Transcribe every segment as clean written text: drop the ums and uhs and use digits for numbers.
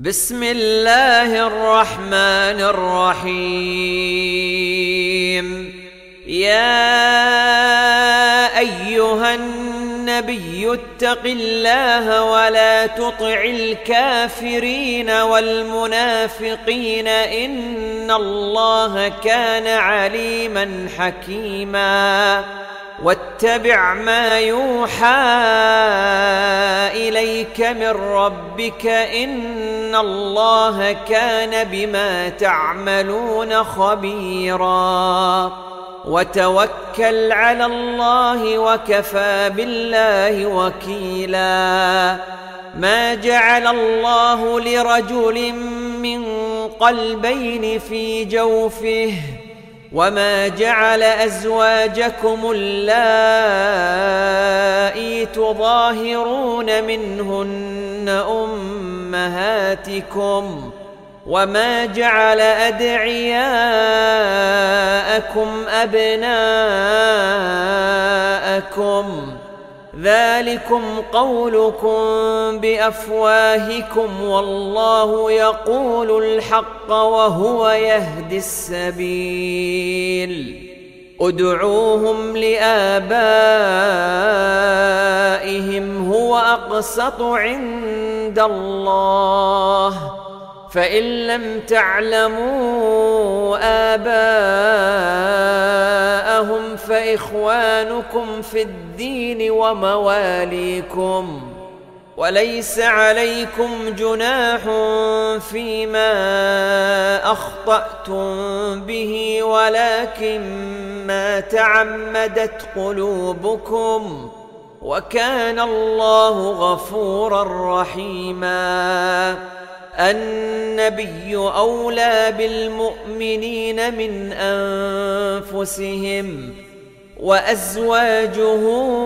بسم الله الرحمن الرحيم. يا أيها النبي اتق الله ولا تطع الكافرين والمنافقين إن الله كان عليما حكيما. واتبع ما يوحى إليك من ربك إن الله كان بما تعملون خبيرا. وتوكل على الله وكفى بالله وكيلا. ما جعل الله لرجل من قلبين في جوفه وما جعل أزواجكم اللائي تظاهرون منهن أمهاتكم وما جعل أدعياءكم أبناءكم ذلكم قولكم بأفواهكم والله يقول الحق وهو يهدي السبيل. ادعوهم لآبائهم هو أقسط عند الله فإن لم تعلموا آباءهم فإخوانكم في الدين ومواليكم وليس عليكم جناح فيما أخطأتم به ولكن ما تعمدت قلوبكم وكان الله غفورا رحيما. النبي أولى بالمؤمنين من أنفسهم وأزواجه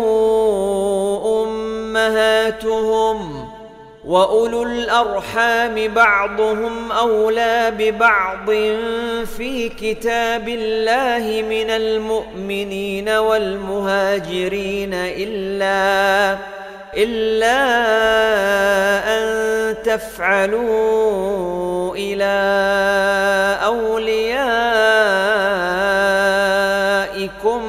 أمهاتهم وأولو الأرحام بعضهم أولى ببعض في كتاب الله من المؤمنين والمهاجرين إلا أن تفعلوا إلى أوليائكم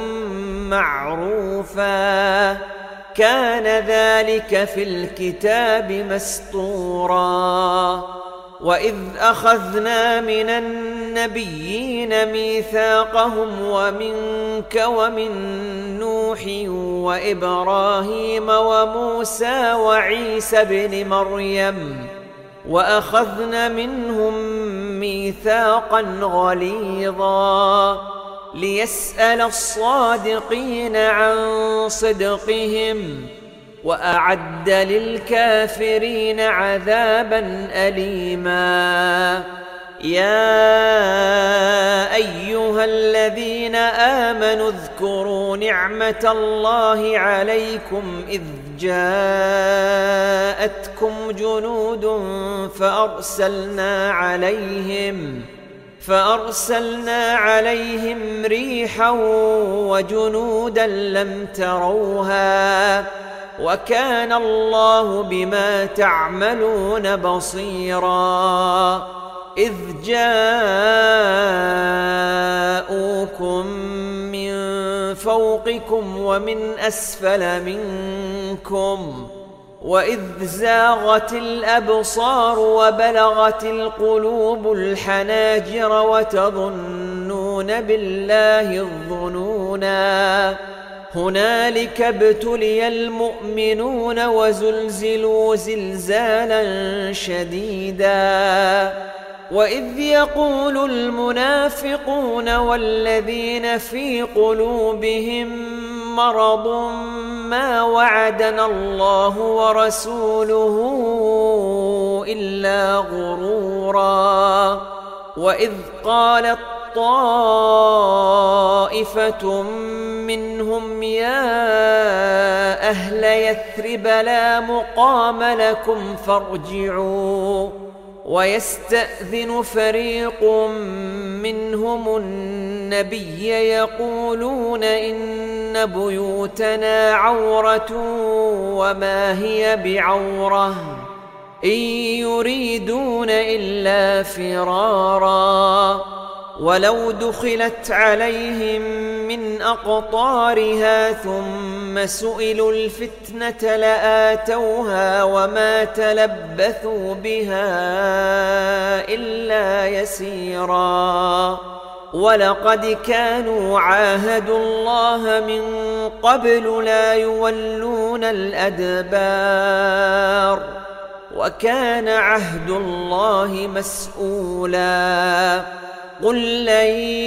معروفا كان ذلك في الكتاب مسطورا. وإذ أخذنا من النبيين ميثاقهم ومنك ومن نوح وإبراهيم وموسى وعيسى ابن مريم وأخذنا منهم ميثاقا غليظا ليسأل الصادقين عن صدقهم وأعد للكافرين عذابا أليما. يا أيها الذين آمنوا اذكروا نعمة الله عليكم إذ جاءتكم جنود فأرسلنا عليهم ريحا وجنودا لم تروها وكان الله بما تعملون بصيرا. إذ جاءوكم من فوقكم ومن أسفل منكم وإذ زاغت الأبصار وبلغت القلوب الحناجر وتظنون بالله الظنونا. هنالك ابتلي المؤمنون وزلزلوا زلزالا شديدا. وإذ يقول المنافقون والذين في قلوبهم مرض ما وعدنا الله ورسوله إلا غرورا. وإذ قالت طائفة منهم يا أهل يثرب لا مقام لكم فارجعوا ويستأذن فريق منهم النبي يقولون إن بيوتنا عورة وما هي بعورة إن يريدون إلا فرارا ولو دخلت عليهم من أقطارها ثم سئلوا الفتنة لآتوها وما تلبثوا بها إلا يسيرا ولقد كانوا عاهدوا الله من قبل لا يولون الأدبار وكان عهد الله مسؤولا قل لن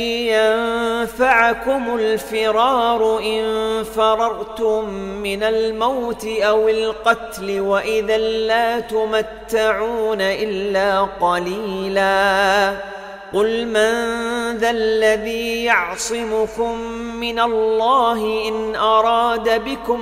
ينفعكم الفرار إن فررتم من الموت أو القتل وإذا لا تمتعون إلا قليلا قل من ذا الذي يعصمكم من الله إن أراد بكم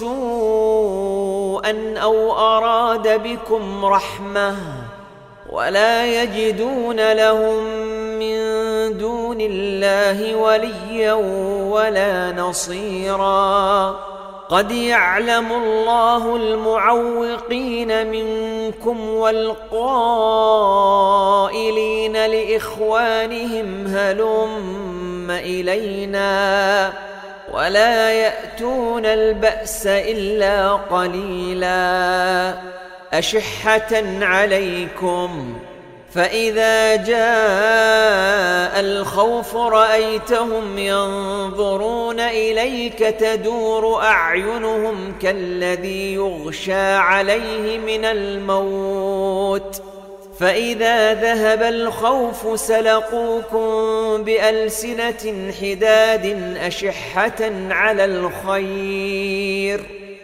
سوءا أو أراد بكم رحمة ولا يجدون لهم من دون الله وليا ولا نصيرا قد يعلم الله المعوقين منكم والقائلين لإخوانهم هلم إلينا ولا يأتون البأس إلا قليلا أشحة عليكم فإذا جاء الخوف رأيتهم ينظرون إليك تدور أعينهم كالذي يغشى عليه من الموت فإذا ذهب الخوف سلقوكم بألسنة حداد أشحة على الخير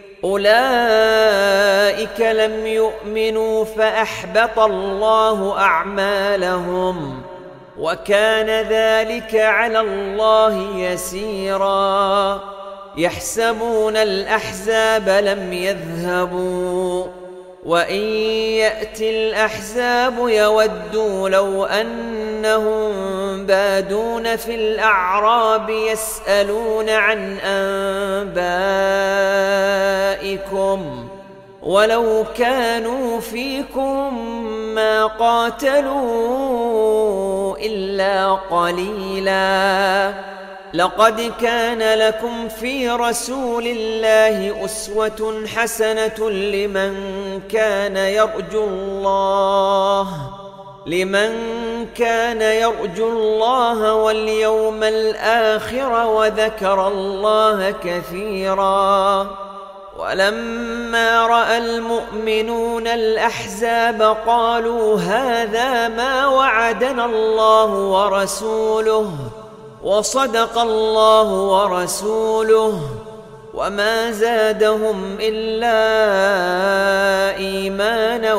أولئك لم يؤمنوا فأحبط الله أعمالهم وكان ذلك على الله يسيرا يحسبون الأحزاب لم يذهبوا وإن يأتي الأحزاب يودوا لو أنهم بادون في الأعراب يسألون عن أنبائكم ولو كانوا فيكم ما قاتلوا إلا قليلا لقد كان لكم في رسول الله أسوة حسنة لمن كان يرجو الله واليوم الآخر وذكر الله كثيرا ولما رأى المؤمنون الأحزاب قالوا هذا ما وعدنا الله ورسوله وصدق الله ورسوله وما زادهم إلا إيمانا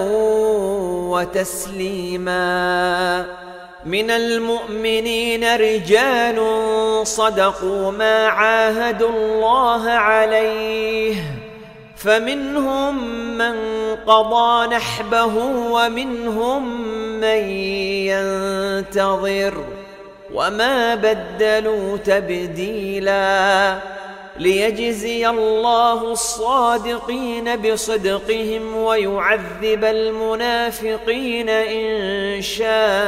وتسليما من المؤمنين رجال صدقوا ما عاهدوا الله عليه فمنهم من قضى نحبه ومنهم من ينتظر وما بدلوا تبديلا ليجزي الله الصادقين بصدقهم ويعذب المنافقين إن شاء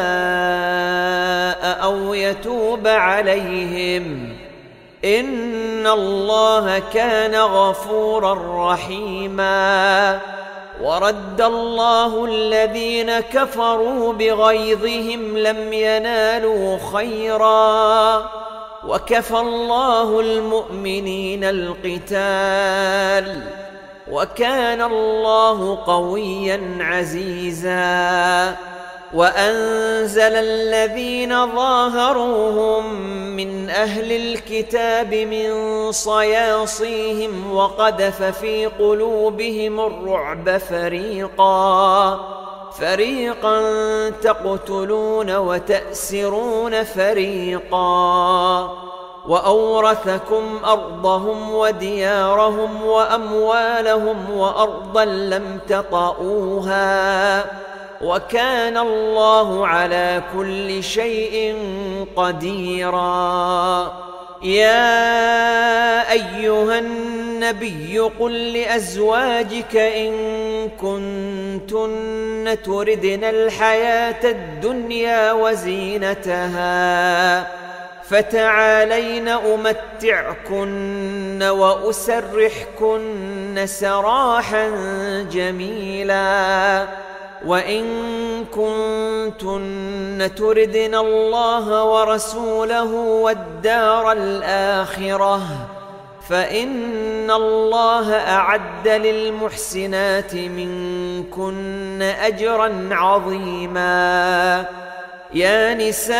أو يتوب عليهم إن الله كان غفورا رحيما ورد الله الذين كفروا بغيظهم لم ينالوا خيرا وكفى الله المؤمنين القتال وكان الله قويا عزيزا وأنزل الذين ظاهروهم من أهل الكتاب من صياصيهم وقذف في قلوبهم الرعب فريقا تقتلون وتأسرون فريقا وأورثكم أرضهم وديارهم وأموالهم وأرضا لم تطئوها وكان الله على كل شيء قديرا يا أيها النبي قل لأزواجك إن كنتن كنتن تردن الحياة الدنيا وزينتها فتعالين أمتعكن وأسرحكن سراحا جميلا وإن كنتن تردن الله ورسوله والدار الآخرة فإن الله أعد للمحسنات منكن أجرا عظيما يا نساء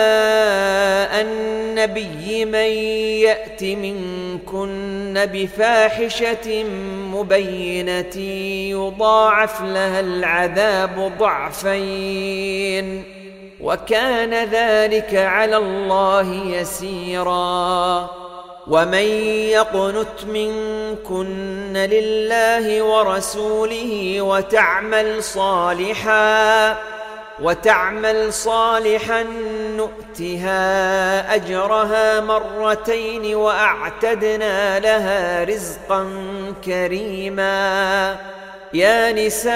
النبي من يأت منكن بفاحشة مبينة يضاعف لها العذاب ضعفين وكان ذلك على الله يسيرا ومن يقنت منكن لله ورسوله وتعمل صالحا نؤتها أجرها مرتين وأعتدنا لها رزقا كريما يا نساء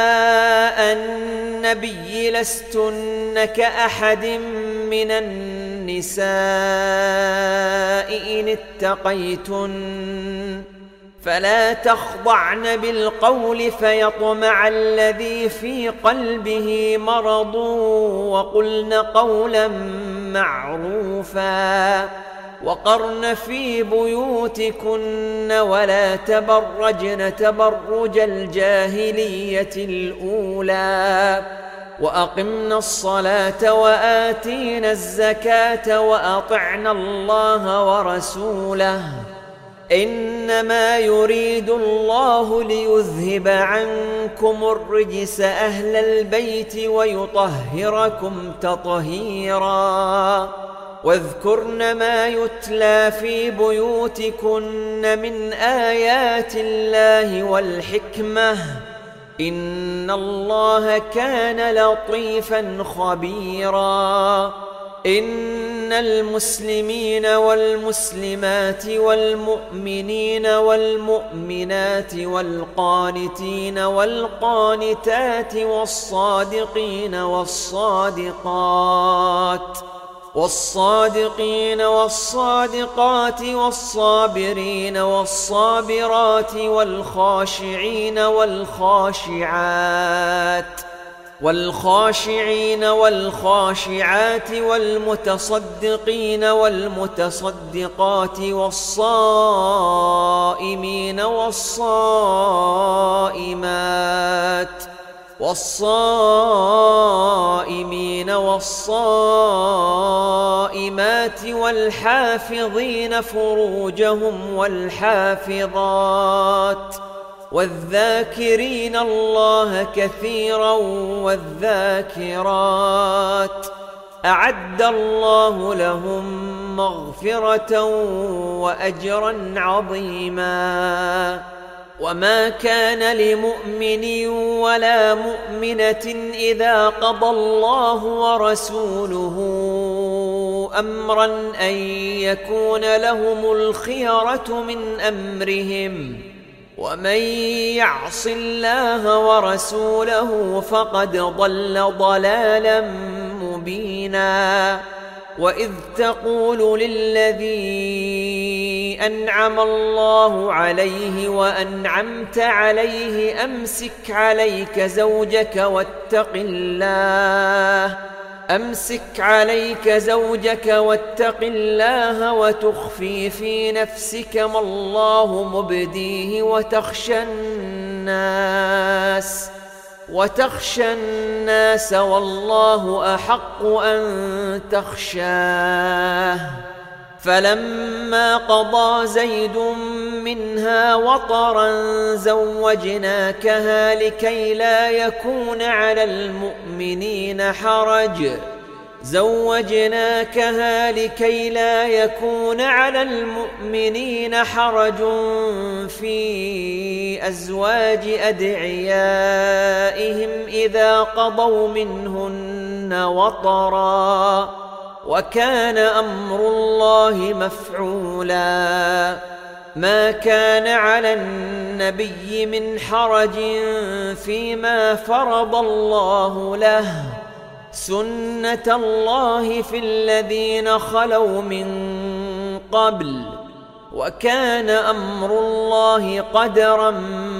النبي لستن كأحد من النساء إن اتقيتن فلا تخضعن بالقول فيطمع الذي في قلبه مرض وقلن قولا معروفا وقرن في بيوتكن ولا تبرجن تبرج الجاهلية الأولى وأقمنا الصلاة وآتينا الزكاة وأطعنا الله ورسوله إنما يريد الله ليذهب عنكم الرجس أهل البيت ويطهركم تطهيرا واذكرن ما يتلى في بيوتكن من آيات الله والحكمة إن الله كان لطيفا خبيرا إن المسلمين والمسلمات والمؤمنين والمؤمنات والقانتين والقانتات والصادقين والصادقات والصابرين والصابرات والخاشعين والخاشعات والمتصدقين والمتصدقات والصائمين والصائمات والحافظين فروجهم والحافظات والذاكرين الله كثيرا والذاكرات أعد الله لهم مغفرة وأجرا عظيما وما كان لمؤمن ولا مؤمنة إذا قضى الله ورسوله أمرا أن يكون لهم الخيرة من أمرهم ومن يعص الله ورسوله فقد ضل ضلالا مبينا وإذ تقول للذي أنعم الله عليه وأنعمت عليه أمسك عليك زوجك واتق الله وتخفي في نفسك ما الله مبديه وتخشى الناس والله أحق أن تخشاه فلما قضى زيد منها وطرا زوجناكها لكي لا يكون على المؤمنين حرج في أزواج أدعيائهم إذا قضوا منهن وطرا وكان أمر الله مفعولا ما كان على النبي من حرج فيما فرض الله له، سنة الله في الذين خلوا من قبل، وكان أمر الله قدرا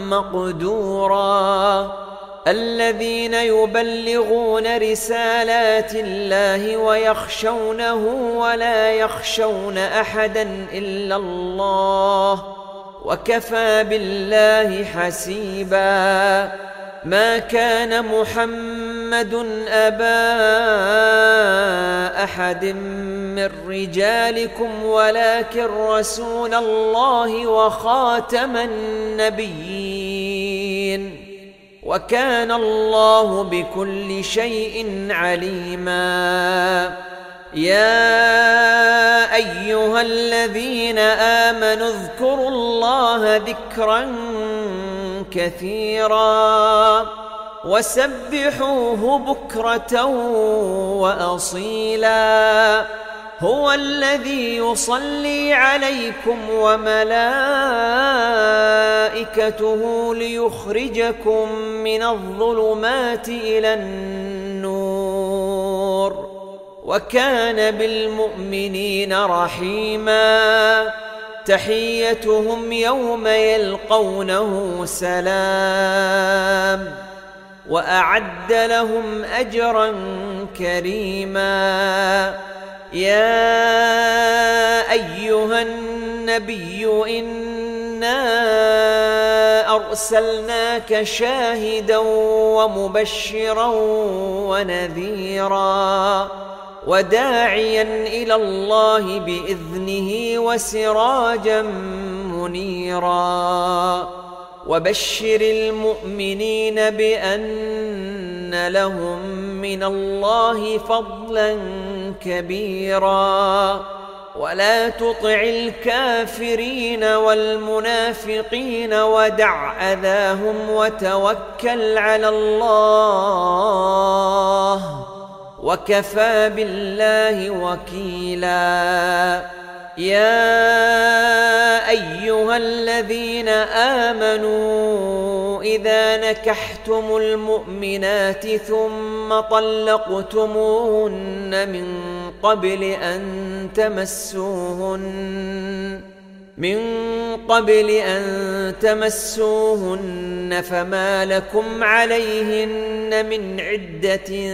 مقدورا. الذين يبلغون رسالات الله ويخشونه ولا يخشون أحدا إلا الله، وكفى بالله حسيبا. ما كان محمد أبا أحد من رجالكم ولكن رسول الله وخاتم النبيين، وكان الله بكل شيء عليما. يا أيها الذين آمنوا اذكروا الله ذكرا كثيرا وسبحوه بكرة وأصيلا. هو الذي يصلي عليكم وملائكته ليخرجكم من الظلمات إلى النور، وكان بالمؤمنين رحيما. تحيتهم يوم يلقونه سلام، وأعد لهم أجرا كريما. يا أيها النبي إنا أرسلناك شاهدا ومبشرا ونذيرا وداعيا إلى الله بإذنه وسراجا منيرا. وبشر المؤمنين بأن لهم من الله فضلا كبيرا. ولا تطع الكافرين والمنافقين ودع أذاهم وتوكل على الله، وكفى بالله وكيلا. يا أيها الذين آمنوا إذا نكحتم المؤمنات ثم طلقتموهن من قبل أن تمسوهن فما لكم عليهن من عدة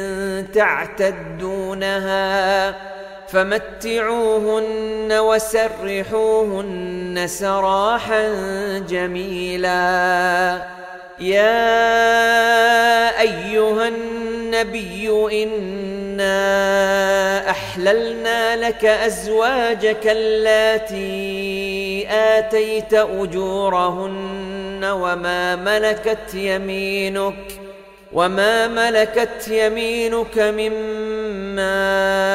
تعتدونها، فمتعوهن وسرحوهن سراحا جميلا. يا أيها النبي إنا أحللنا لك أزواجك اللاتي آتيت أجورهن وما ملكت يمينك مما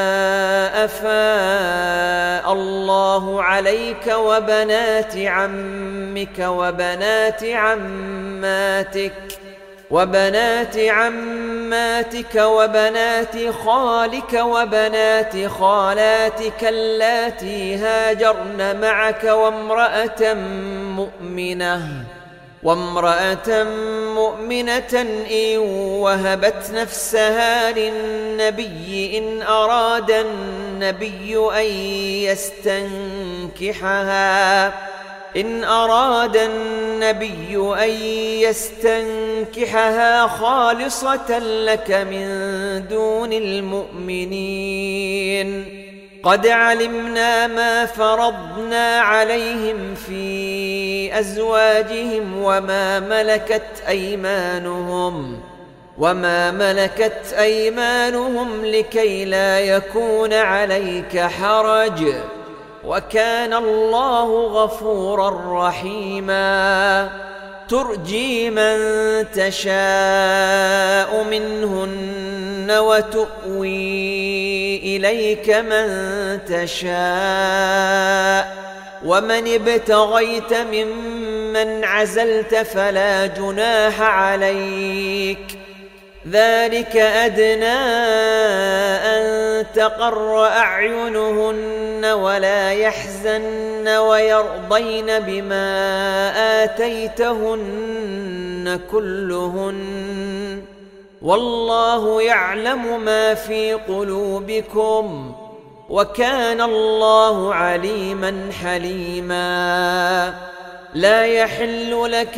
أفاء الله عليك وبنات عمك وبنات عماتك وبنات خالك وبنات خالاتك اللاتي هاجرن معك وامرأة مؤمنة إن وهبت نفسها للنبي إن أراد النبي أن يستنكحها خالصة لك من دون المؤمنين. قد علمنا ما فرضنا عليهم في أزواجهم وما ملكت أيمانهم لكي لا يكون عليك حرج، وكان الله غفورا رحيما. ترجي من تشاء منهن وتؤوي إليك من تشاء، ومن ابتغيت ممن عزلت فلا جناح عليك، ذلك أدنى أن تقر أعينهن ولا يحزن ويرضين بما آتيتهن كلهن والله يعلم ما في قلوبكم وكان الله عليما حليما لا يحل لك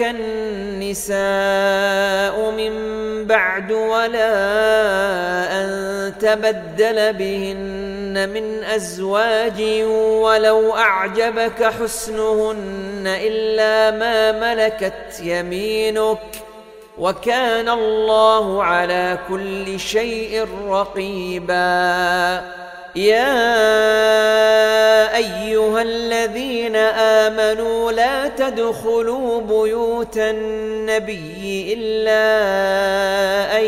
النساء من بعد ولا أن تبدل بهن من أزواج ولو أعجبك حسنهن إلا ما ملكت يمينك وكان الله على كل شيء رقيبا يا أيها الذين آمنوا لا تدخلوا بيوت النبي إلا أن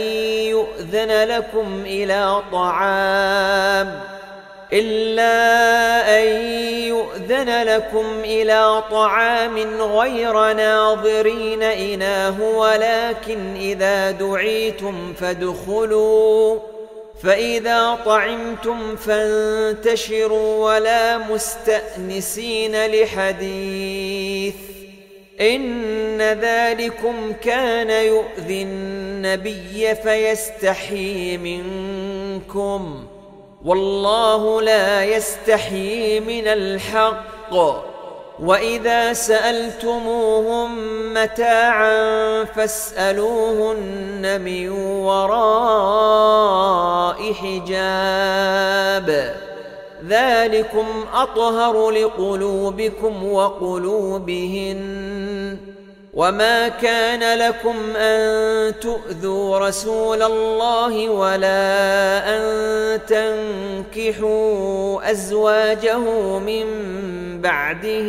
يؤذن لكم إلى طعام غير ناظرين إناه ولكن إذا دعيتم فادخلوا فإذا طعمتم فانتشروا ولا مستأنسين لحديث إن ذلكم كان يؤذي النبي فيستحيي منكم والله لا يستحيي من الحق وإذا سألتموهم متاعا فاسألوهن من وراء حجاب ذلكم أطهر لقلوبكم وقلوبهن وما كان لكم أن تؤذوا رسول الله ولا أن تنكحوا أزواجه من بعده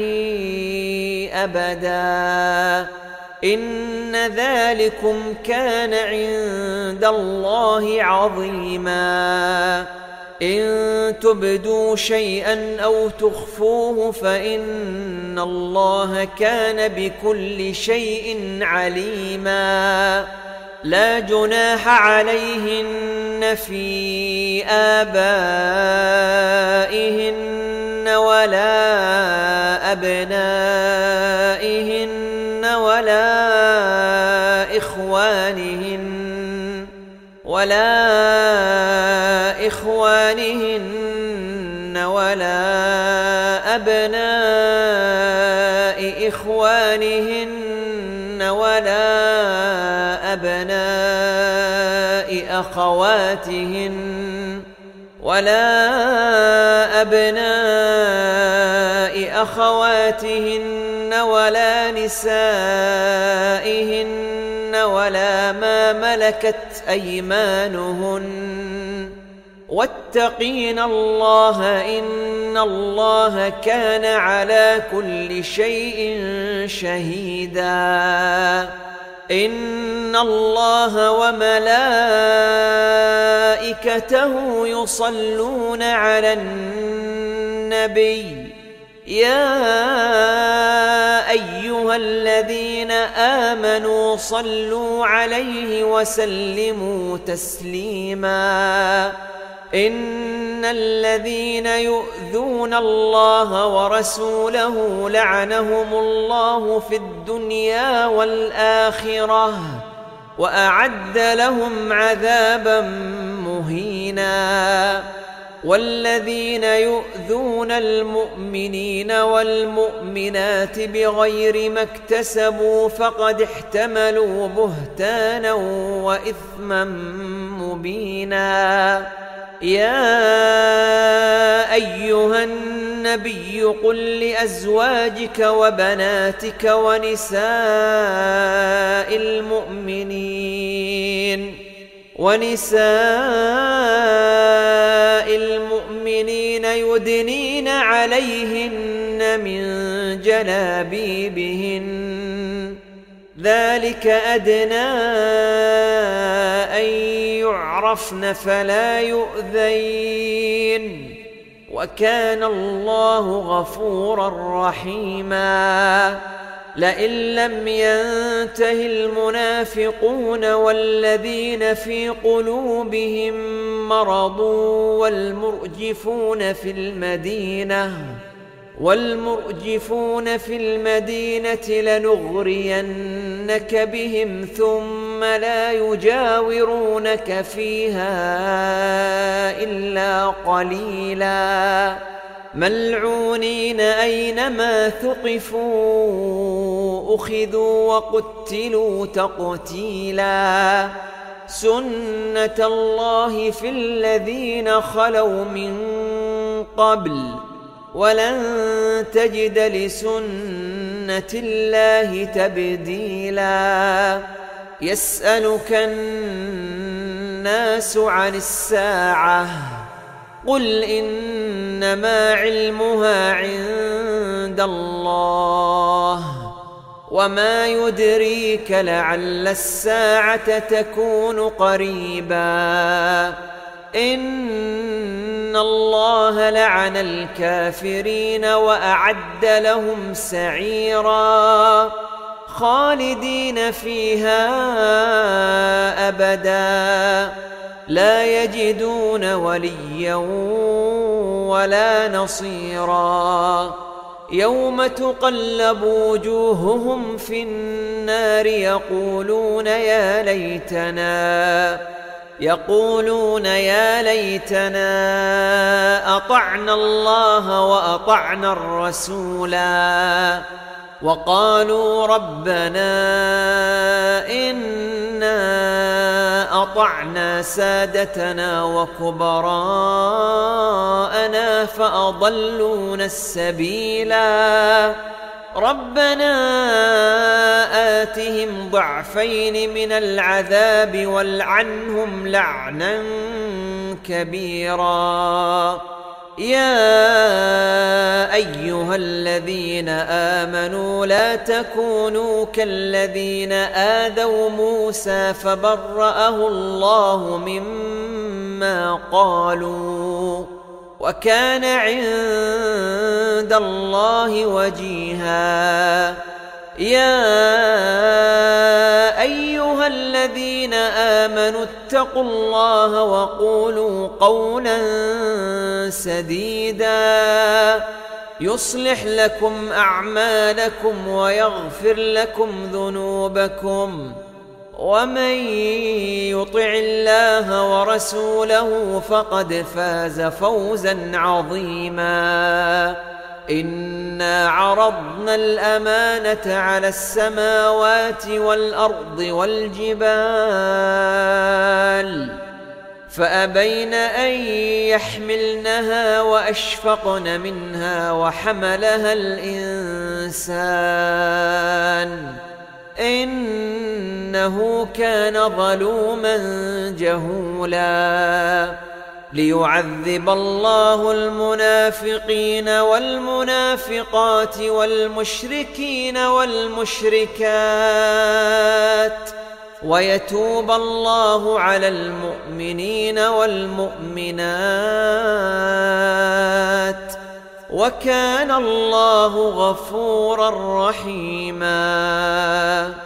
أبدا إن ذلكم كان عند الله عظيما إن تبدوا شيئا أو تخفوه فإن الله كان بكل شيء عليما لا جناح عليهن في آبائهن ولا أبنائهن ولا إخوانهن ولا أبناء إخوانهن ولا أبناء أخواتهن ولا نسائهن ولا ما ملكت أيمانهن واتقين الله إن الله كان على كل شيء شهيدا إن الله وملائكته يصلون على النبي يا أيها الذين آمنوا صلوا عليه وسلموا تسليما إن الذين يؤذون الله ورسوله لعنهم الله في الدنيا والآخرة وأعد لهم عذابا مهينا والذين يؤذون المؤمنين والمؤمنات بغير ما اكتسبوا فقد احتملوا بهتانا وإثما مبينا يا أيها النبي قل لأزواجك وبناتك ونساء المؤمنين يدنين عليهن من جلابيبهن ذلك أدنى أن يعرفن فلا يؤذين وكان الله غفورا رحيما لئن لم ينته المنافقون والذين في قلوبهم مرض والمرجفون في المدينة لنغرينك بهم ثم لا يجاورونك فيها إلا قليلا ملعونين أينما ثقفوا أخذوا وقتلوا تقتيلا سنة الله في الذين خلوا من قبل ولن تجد لسنة الله تبديلا يسألك الناس عن الساعة قل إنما علمها عند الله وما يدريك لعل الساعة تكون قريبا إن الله لعن الكافرين وأعد لهم سعيرا خالدين فيها أبدا لا يجدون وليا ولا نصيرا يوم تقلب وجوههم في النار يقولون يا ليتنا أطعنا الله وأطعنا الرسولا وقالوا ربنا إنا أطعنا سادتنا وكبراءنا فأضلونا السبيلا ربنا آتهم ضعفين من العذاب والعنهم لعنا كبيرا يا أيها الذين آمنوا لا تكونوا كالذين آذوا موسى فبرأه الله مما قالوا وكان عند الله وجيها يا أيها الذين آمنوا اتقوا الله وقولوا قولا سديدا يصلح لكم أعمالكم ويغفر لكم ذنوبكم ومن يطع الله ورسوله فقد فاز فوزا عظيما إنا عرضنا الأمانة على السماوات والأرض والجبال فأبين أن يحملنها وأشفقن منها وحملها الإنسان إنه كان ظلوما جهولا ليعذب الله المنافقين والمنافقات والمشركين والمشركات ويتوب الله على المؤمنين والمؤمنات وكان الله غفورا رحيما